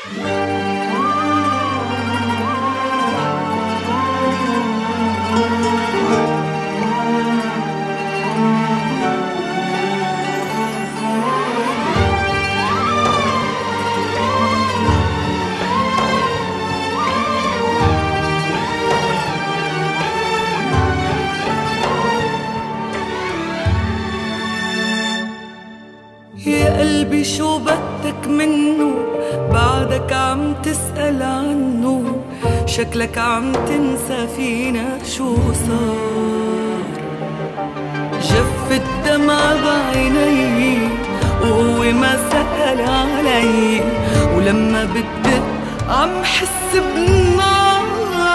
يا قلبي شو بدك منه بعدك عم تسأل عنه؟ شكلك عم تنسى فينا شو صار. جف الدمع بعيني وهو ما سأل علي، ولما بدق عم حس بنار.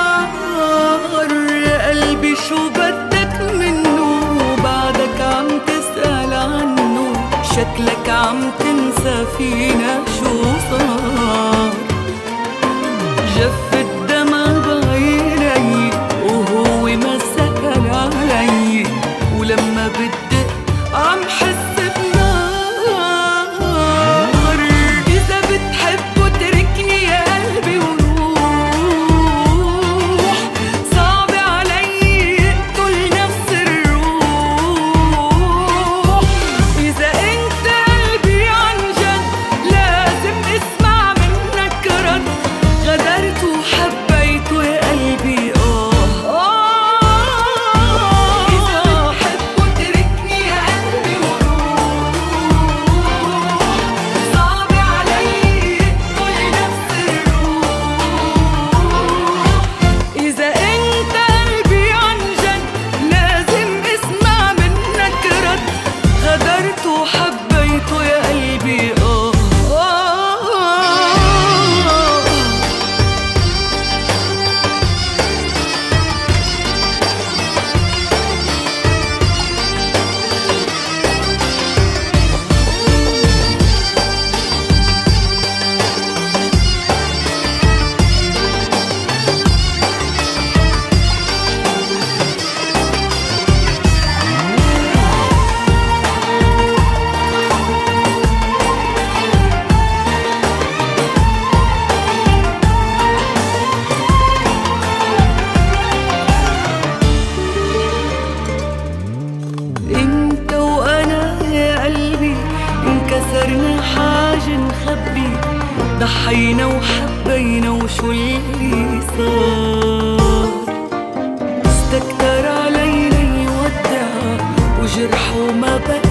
يا قلبي شو بدك منه بعدك عم تسأل عنه؟ شكلك عم تنسى فينا شو صار. جف الدمع بعيني وهو ما سأل علي، ولما بدق عم حس بنار. إذا بتحب اتركني يا قلبي وروح، صعب علي اقتل نفس الروح. إذا انت قلبي عن جد لازم اسمع منك رد، غدرت وحبيت يا قلبي إذا بتحب اتركني يا قلبي وروح، صعب علي اقتل نفس الروح. إذا انت قلبي عن جد لازم اسمع منك رد، غدرت وحبيت يا قلبي انت وانا يا قلبي انكسرنا حاجة نخبي، ضحينا وحبينا وشو اللي صار. استكتر علينا يودع وجرحه ما بقى